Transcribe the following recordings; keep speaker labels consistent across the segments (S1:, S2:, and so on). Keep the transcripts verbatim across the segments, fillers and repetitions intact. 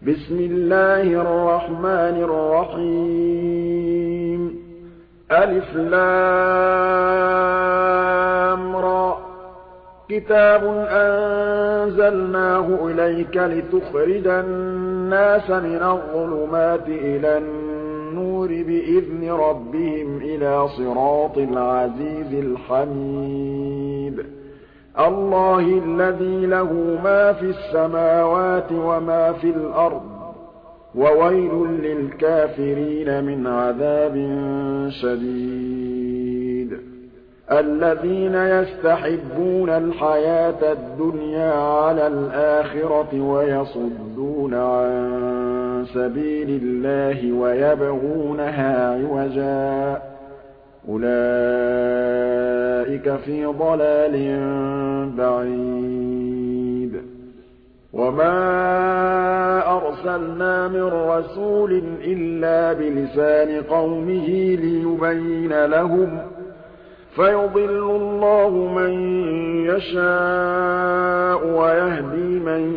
S1: بسم الله الرحمن الرحيم ألف لام را كتاب أنزلناه إليك لتخرج الناس من الظلمات إلى النور بإذن ربهم إلى صراط العزيز الحميد الله الذي له ما في السماوات وما في الأرض وويل للكافرين من عذاب شديد الذين يستحبون الحياة الدنيا على الآخرة ويصدون عن سبيل الله ويبغونها عوجا أولئك في ضلال بعيد وما أرسلنا من رسول إلا بلسان قومه ليبين لهم فيضل الله من يشاء ويهدي من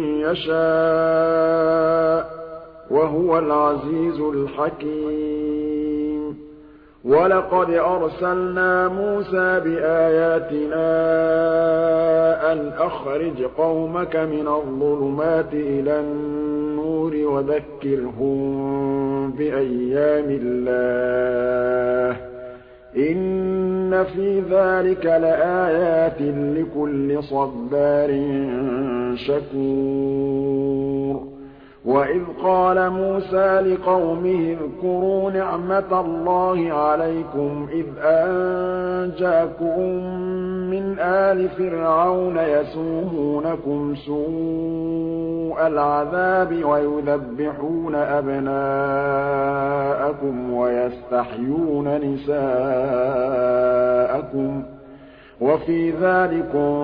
S1: يشاء وهو العزيز الحكيم ولقد أرسلنا موسى بآياتنا أن أخرج قومك من الظلمات إلى النور وذكرهم بأيام الله إن في ذلك لآيات لكل صبار شكور وإذ قال موسى لقومه اذكروا نعمة الله عليكم إذ أنجاكم من آل فرعون يسومونكم سوء العذاب ويذبحون أبناءكم ويستحيون نساءكم وفي ذلكم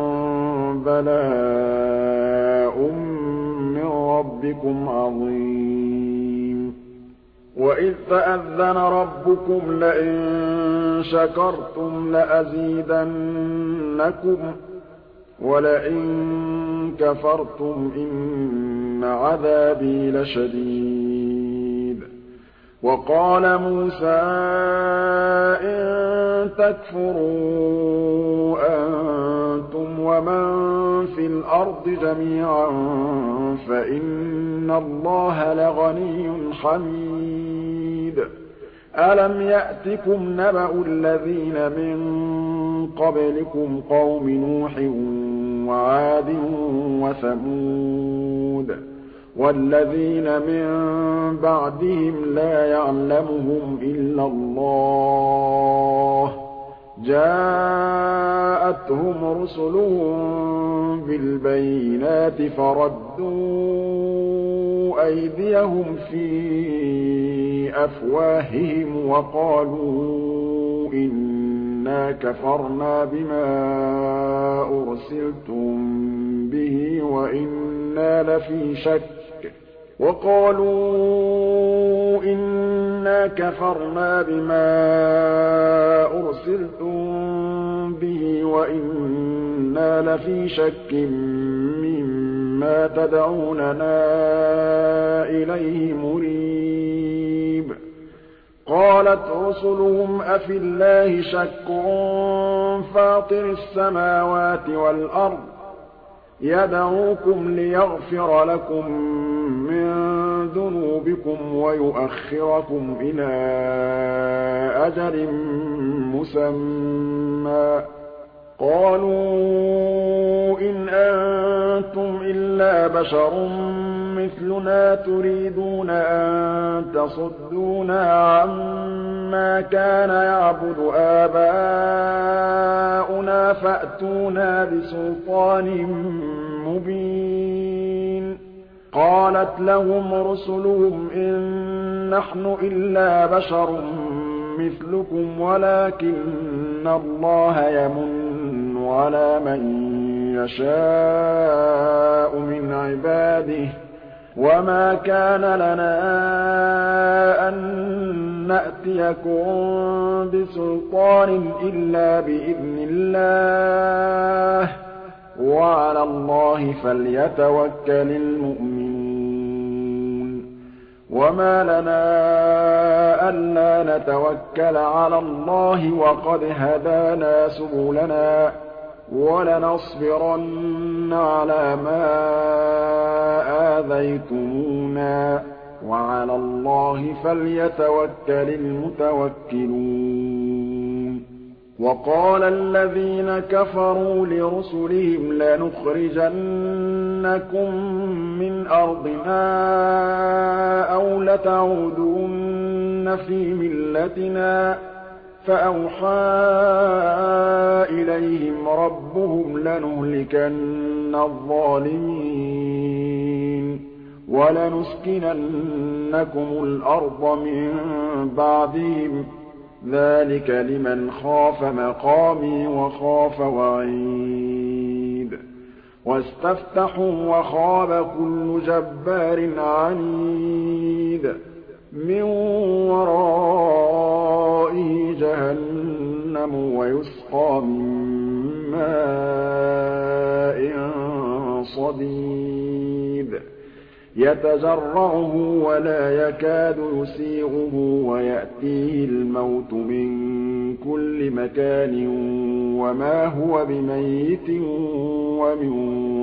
S1: بلاء ربكم عظيم وإذ تأذن ربكم لئن شكرتم لأزيدنكم ولئن كفرتم إن عذابي لشديد وقال موسى إن تكفروا أنتم ومن في الأرض جميعا فإن الله لغني حميد ألم يأتكم نبأ الذين من قبلكم قوم نوح وعاد وثمود والذين من بعدهم لا يعلمهم إلا الله جاءتهم رسلهم بالبينات فردوا أيديهم في أفواههم وقالوا إنا كفرنا بما أرسلتم به وإنا لفي شك وقالوا إنا كفرنا بما أرسلتم به وإنا لفي شك مما تدعوننا إليه مريب قالت رسلهم أفي الله شك فاطر السماوات والأرض يدعوكم ليغفر لكم من ذنوبكم ويؤخركم إلى أجل مسمى قالوا إن أنتم إلا بشر مثلنا تريدون أن تصدونا عما كان يعبد آباؤنا فأتونا بسلطان مبين قالت لهم رسلهم إن نحن إلا بشر مثلكم ولكن الله يمن على من يشاء من عباده وما كان لنا أن نأتيكم بسلطان إلا بإذن الله وعلى الله فليتوكل المؤمنون وَمَا لَنَا أَلَّا نَتَوَكَّلَ عَلَى اللَّهِ وَقَدْ هَدَانَا سُبُلَنَا وَلَنَصْبِرَنَّ عَلَىٰ مَا آذَيْتُمُونَا وَعَلَى اللَّهِ فَلْيَتَوَكَّلِ الْمُتَوَكِّلُونَ وَقَالَ الَّذِينَ كَفَرُوا لِرُسُلِهِمْ لَنُخْرِجَنَّكُم مِّنْ أَرْضِنَا أَوْ لَتَعُودُنَّ فِي مِلَّتِنَا فَأَوْحَىٰ إِلَيْهِمْ رَبُّهُمْ لَنُهْلِكَنَّ الظَّالِمِينَ وَلَنُسْكِنَنَّكُمُ الْأَرْضَ مِن بَعْدِهِمْ ۚ ذَٰلِكَ لِمَنْ خَافَ مَقَامِي وَخَافَ وَعِيدِ وَاسْتَفْتَحُوا وَخَابَ كُلُّ جَبَّارٍ عَنِيدٍ مِّن وَرَائِهِ جَهَنَّمُ وَيُسْقَىٰ مِن مَّاءٍ صَدِيدٍ يَتَجَرَّعُهُ وَلَا يَكَادُ يُسِيغُهُ وَيَأْتِيهِ الْمَوْتُ مِن كُلِّ مَكَانٍ وَمَا هُوَ بِمَيِّتٍ وَمِن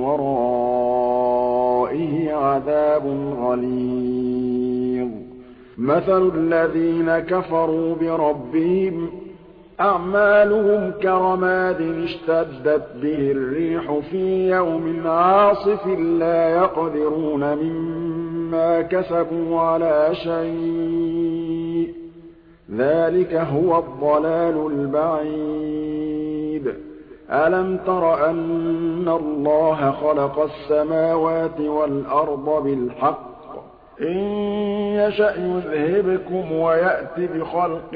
S1: وَرَائِهِ عَذَابٌ غَلِيظٌ مَثَلُ الَّذِينَ كَفَرُوا بِرَبِّهِمْ أَعْمَالُهُمْ كَرَمَادٍ اشْتَدَّتْ بِهِ الرِّيحُ فِي يَوْمٍ عَاصِفٍ لَّا يَقْدِرُونَ مِمَّا كَسَبُوا عَلَىٰ شَيْءٍ ۚ ذَٰلِكَ هُوَ الضَّلَالُ الْبَعِيدُ أَلَمْ تَرَ أَنَّ اللَّهَ خَلَقَ السَّمَاوَاتِ وَالْأَرْضَ بِالْحَقِّ ۚ إِن يَشَأْ يُذْهِبْكُمْ وَيَأْتِ بِخَلْقٍ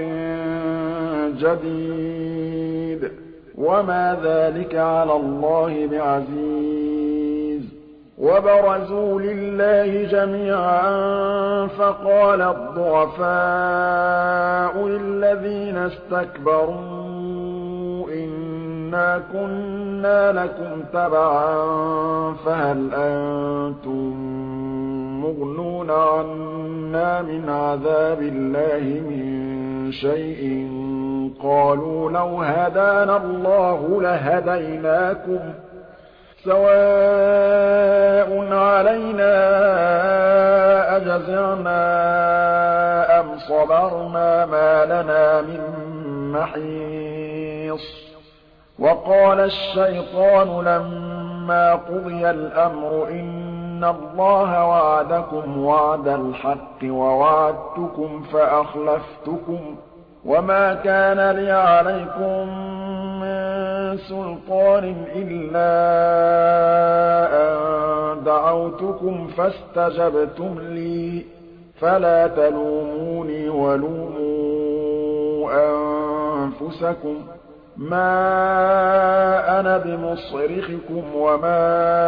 S1: جَدِيدٍ ۚ وَمَا ذَٰلِكَ عَلَى اللَّهِ بِعَزِيزٍ وَبَرَزُوا لِلَّهِ جَمِيعًا فَقَالَ الضُّعَفَاءُ لِلَّذِينَ اسْتَكْبَرُوا إِنَّا كُنَّا لَكُمْ تَبَعًا فَهَلْ أَنتُم مُّغْنُونَ عَنَّا مِنْ عَذَابِ اللَّهِ مِن شَيْءٍ ۚ قَالُوا لَوْ هَدَانَا اللَّهُ لَهَدَيْنَاكُمْ ۖ سَوَاءٌ عَلَيْنَا أَجَزِعْنَا أَمْ صَبَرْنَا مَا لَنَا مِن مَّحِيصٍ وَقَالَ الشَّيْطَانُ لَمَّا قُضِيَ الْأَمْرُ إِنَّ اللَّهَ وَعَدَكُمْ وَعْدَ الْحَقِّ وَوَعَدتُّكُمْ فَأَخْلَفْتُكُمْ ۖ وَمَا كَانَ لِيَ عَلَيْكُم مِّن سُلْطَانٍ إِلَّا أَن دَعَوْتُكُمْ فَاسْتَجَبْتُمْ لِي ۖ فَلَا تَلُومُونِي وَلُومُوا أَنفُسَكُم ۖ مَّا أَنَا بِمُصْرِخِكُمْ وَمَا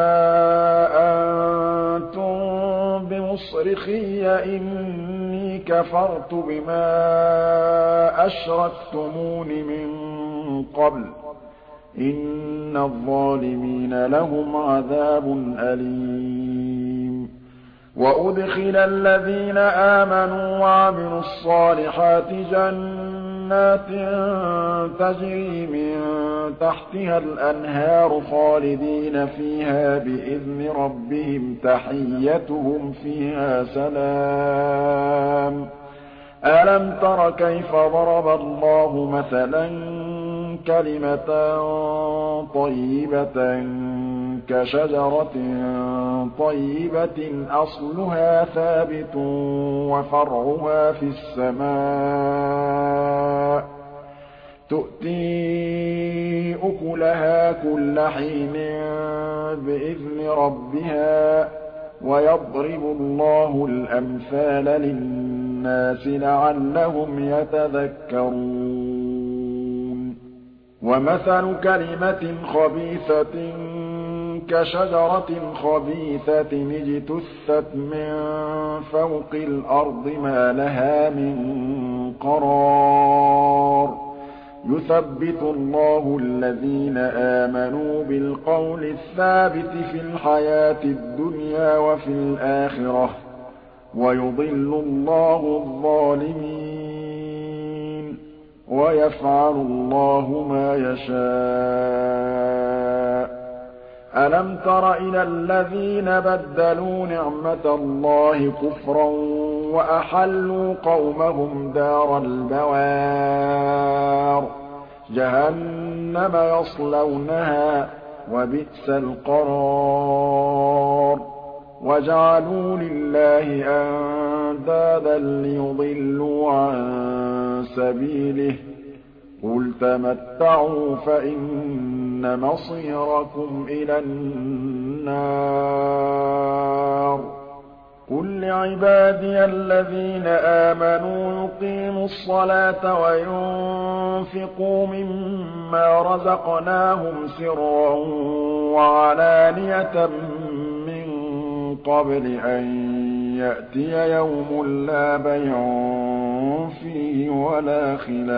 S1: أَنتُم بِمُصْرِخِيَّ ۖ إِنِّي كَفَرْتُ بِمَا أَشْرَكْتُمُونِ مِن قَبْلُ ۗ إِنَّ الظَّالِمِينَ لَهُمْ عَذَابٌ أَلِيمٌ وَأُدْخِلَ الَّذِينَ آمَنُوا وَعَمِلُوا الصَّالِحَاتِ جَنَّاتٍ تَجْرِي مِن تَحْتِهَا الْأَنْهَارُ خَالِدِينَ فِيهَا بِإِذْنِ رَبِّهِمْ تَحِيَّتُهُمْ فِيهَا سَلَامٌ أَلَمْ تَرَ كَيْفَ ضَرَبَ اللَّهُ مَثَلًا كَلِمَةً طَيِّبَةً كَشَجَرَةٍ طَيِّبَةٍ أَصْلُهَا ثَابِتٌ وَفَرْعُهَا فِي السَّمَاءِ تُؤْتِي أُكُلَهَا كُلَّ حِينٍ بِإِذْنِ رَبِّهَا ۗ وَيَضْرِبُ اللَّهُ الْأَمْثَالَ لِلنَّاسِ لَعَلَّهُمْ يَتَذَكَّرُونَ وَمَثَلُ كَلِمَةٍ خَبِيثَةٍ كَشَجَرَةٍ خَبِيثَةٍ اجْتُثَّتْ مِن فَوْقِ الْأَرْضِ مَا لَهَا مِن قَرَارٍ يُثَبِّتُ اللَّهُ الَّذِينَ آمَنُوا بِالْقَوْلِ الثَّابِتِ فِي الْحَيَاةِ الدُّنْيَا وَفِي الْآخِرَةِ ۖ وَيُضِلُّ اللَّهُ الظَّالِمِينَ وَيَفْعَلُ اللَّهُ مَا يَشَاءُ أَلَمْ تَرَ إِلَى الَّذِينَ بَدَّلُوا نِعْمَةَ اللَّهِ كُفْرًا وَأَحَلُّوا قَوْمَهُمْ دَارَ الْبَوَارِ جَهَنَّمَ يَصْلَوْنَهَا وَبِئْسَ الْقَرَارُ وَجَعَلُوا لِلَّهِ أَندَادًا لِّيُضِلُّوا عَن سَبِيلِهِ قُلْ تَمَتَّعُوا فَإِنَّ مَصِيرَكُمْ إِلَى النَّارِ قُل لِّعِبَادِيَ الَّذِينَ آمَنُوا يُقِيمُوا الصَّلَاةَ وَيُنفِقُوا مِمَّا رَزَقْنَاهُمْ سِرًّا وَعَلَانِيَةً مِّن قَبْلِ أَن يَأْتِيَ يَوْمٌ لَّا بَيْعٌ فِيهِ وَلَا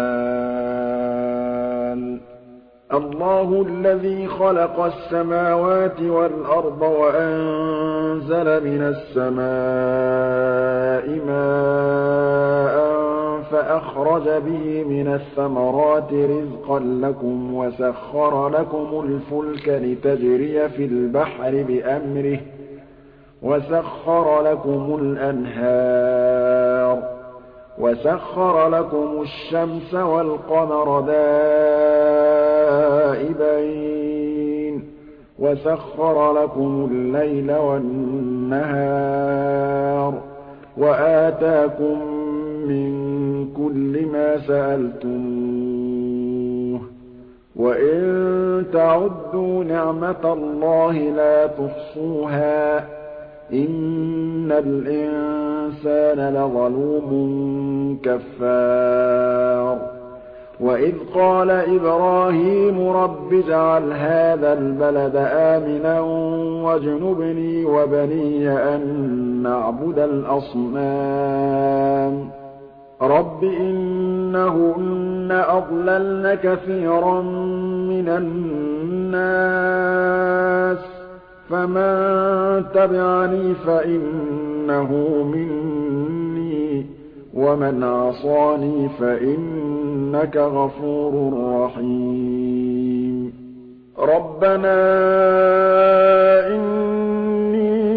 S1: خِلَالٌ اللَّهُ الَّذِي خَلَقَ السَّمَاوَاتِ وَالْأَرْضَ وَأَنزَلَ مِنَ السَّمَاءِ مَاءً فَأَخْرَجَ بِهِ مِنَ الثَّمَرَاتِ رِزْقًا لَّكُمْ وَسَخَّرَ لَكُمُ الْفُلْكَ لِتَجْرِيَ فِي الْبَحْرِ بِأَمْرِهِ وَسَخَّرَ لَكُمُ الْأَنْهَارَ وَسَخَّرَ لَكُمُ الشَّمْسَ وَالْقَمَرَ دَائِبَيْنِ وَسَخَّرَ لَكُمُ اللَّيْلَ وَالنَّهَارَ وَآتَاكُم مِّن كُلِّ مَا سَأَلْتُمُوهُ وَإِن تَعُدُّوا نِعْمَةَ اللَّهِ لَا تُحْصُوهَا إِنَّ الْإِنسَانَ لَظَلُومٌ كَفَّارٌ وَإِذْ قَالَ إِبْرَاهِيمُ رَبِّ اجْعَلْ هَٰذَا الْبَلَدَ آمِنًا وَاجْنُبْنِي وَبَنِيَّ أَن نَّعْبُدَ الْأَصْنَامَ رَبِّ إِنَّهُنَّ أَضْلَلْنَ كَثِيرًا مِّنَ النَّاسِ فَمَن تَبِعَنِي فَإِنَّهُ مِنِّي وَمَنْ عَصَانِي فَإِنَّكَ غَفُورٌ رَّحِيمٌ رَبَّنَا إِنِّي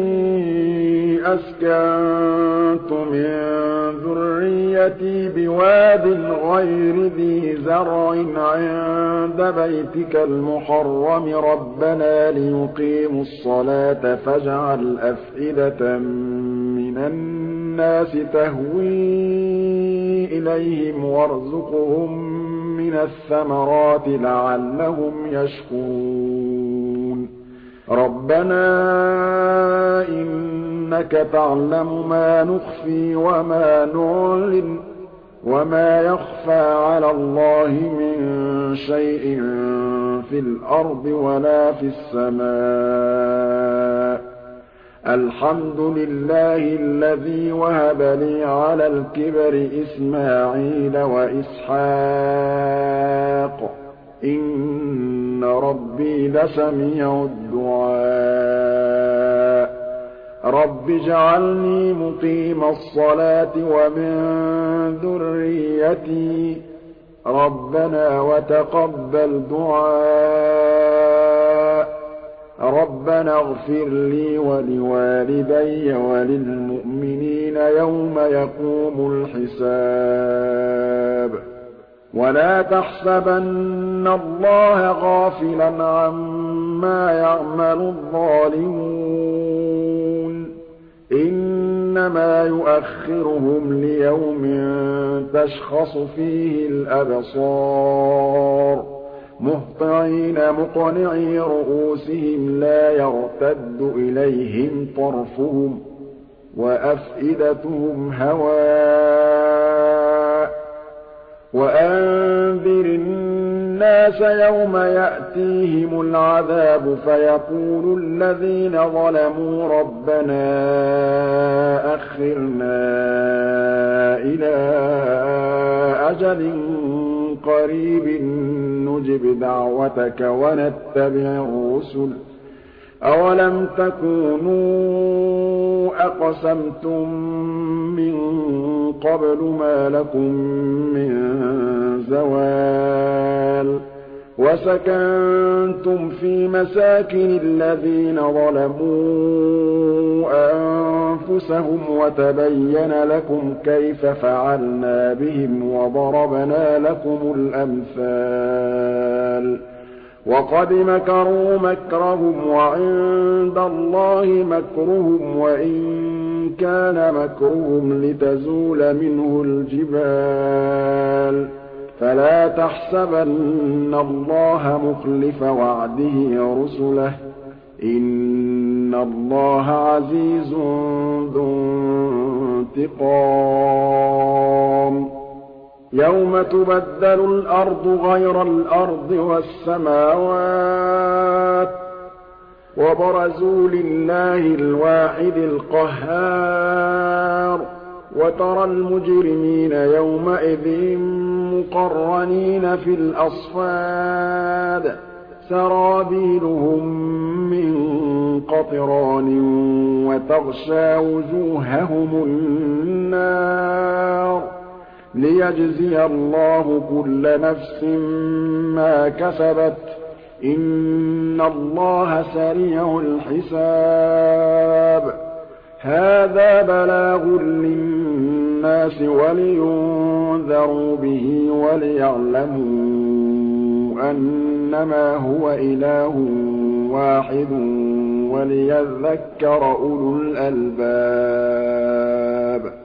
S1: أَسْكَنتُ مِن ذُرِّيَّتِي بِوَادٍ غَيْرِ ذِي زَرْعٍ عِندَ بَيْتِكَ الْمُحَرَّمِ رَبَّنَا لِيُقِيمُوا الصَّلَاةَ فَاجْعَلْ أَفْئِدَةً مِّنَ النَّاسِ تَهْوِي إِلَيْهِمْ وَارْزُقْهُم مِّنَ الثَّمَرَاتِ لَعَلَّهُمْ يَشْكُرُونَ رَبَّنَا إِنَّكَ تَعْلَمُ مَا نُخْفِي وَمَا نُعْلِنُ وَمَا يَخْفَىٰ عَلَى اللَّهِ مِن شَيْءٍ فِي الْأَرْضِ وَلَا فِي السَّمَاءِ الْحَمْدُ لِلَّهِ الَّذِي وَهَبَ لِي عَلَى الْكِبَرِ إِسْمَاعِيلَ وَإِسْحَاقَ إِنَّ رَبِّي لَسَمِيعُ الدُّعَاءِ رَبِّ اجْعَلْنِي مُقِيمَ الصَّلَاةِ وَمِن ذُرِّيَّتِي رَبَّنَا وَتَقَبَّلْ دُعَاءِ رَبَّنَا اغْفِرْ لِي وَلِوَالِدَيَّ وَلِلْمُؤْمِنِينَ يَوْمَ يَقُومُ الْحِسَابُ وَلَا تَحْسَبَنَّ اللَّهَ غَافِلًا عَمَّا يَعْمَلُ الظَّالِمُونَ إِنَّمَا يُؤَخِّرُهُمْ لِيَوْمٍ تَشْخَصُ فِيهِ الْأَبْصَارُ مُهْطِعِينَ مُقْنِعِي رُءُوسِهِمْ لَا يَرْتَدُّ إِلَيْهِمْ طَرْفُهُمْ وَأَفْئِدَتُهُمْ هَوَاءٌ وَأَنذِرِ النَّاسَ يَوْمَ يَأْتِيهِمُ الْعَذَابُ فَيَقُولُ الَّذِينَ ظَلَمُوا رَبَّنَا أَخِّرْنَا إِلَىٰ أَجَلٍ قَرِيبٍ نُّجِبْ دَعْوَتَكَ وَنَتَّبِعِ الرُّسُلَ أَوَلَمْ تَكُونُوا أَقْسَمْتُم مِّن قَبْلُ مَا لَكُم مِّن زَوَالٍ وَسَكَنتُمْ فِي مَسَاكِنِ الَّذِينَ ظَلَمُوا أَنفُسَهُمْ وَتَبَيَّنَ لَكُمْ كَيْفَ فَعَلْنَا بِهِمْ وَضَرَبْنَا لَكُمُ الْأَمْثَالَ وَقَدْ مَكَرُوا مَكْرَهُمْ وَعِندَ اللَّهِ مَكْرُهُمْ وَإِن كَانَ مَكْرُهُمْ لِتَزُولَ مِنْهُ الْجِبَالُ فَلَا تَحْسَبَنَّ اللَّهَ مُخْلِفَ وَعْدِهِ رُسُلَهُ ۗ إِنَّ اللَّهَ عَزِيزٌ ذُو انتِقَامٍ يَوْمَ تُبَدَّلُ الْأَرْضُ غَيْرَ الْأَرْضِ وَالسَّمَاوَاتُ وَبَرَزُوا لِلَّهِ الْوَاحِدِ الْقَهَّارِ وَتَرَى الْمُجْرِمِينَ يَوْمَئِذٍ مُّقَرَّنِينَ فِي الْأَصْفَادِ سَرَابِيلُهُم مِّن قَطِرَانٍ وَتَغْشَىٰ وُجُوهَهُمُ النَّارُ لِيَجْزِيَ اللَّهُ كُلَّ نَفْسٍ مَّا كَسَبَتْ ۚ إِنَّ اللَّهَ سَرِيعُ الْحِسَابِ هَٰذَا بَلَاغٌ لِّلنَّاسِ وَلِيُنذَرُوا بِهِ وَلِيَعْلَمُوا أَنَّمَا هُوَ إِلَٰهٌ وَاحِدٌ وَلِيَذَّكَّرَ أُولُو الْأَلْبَابِ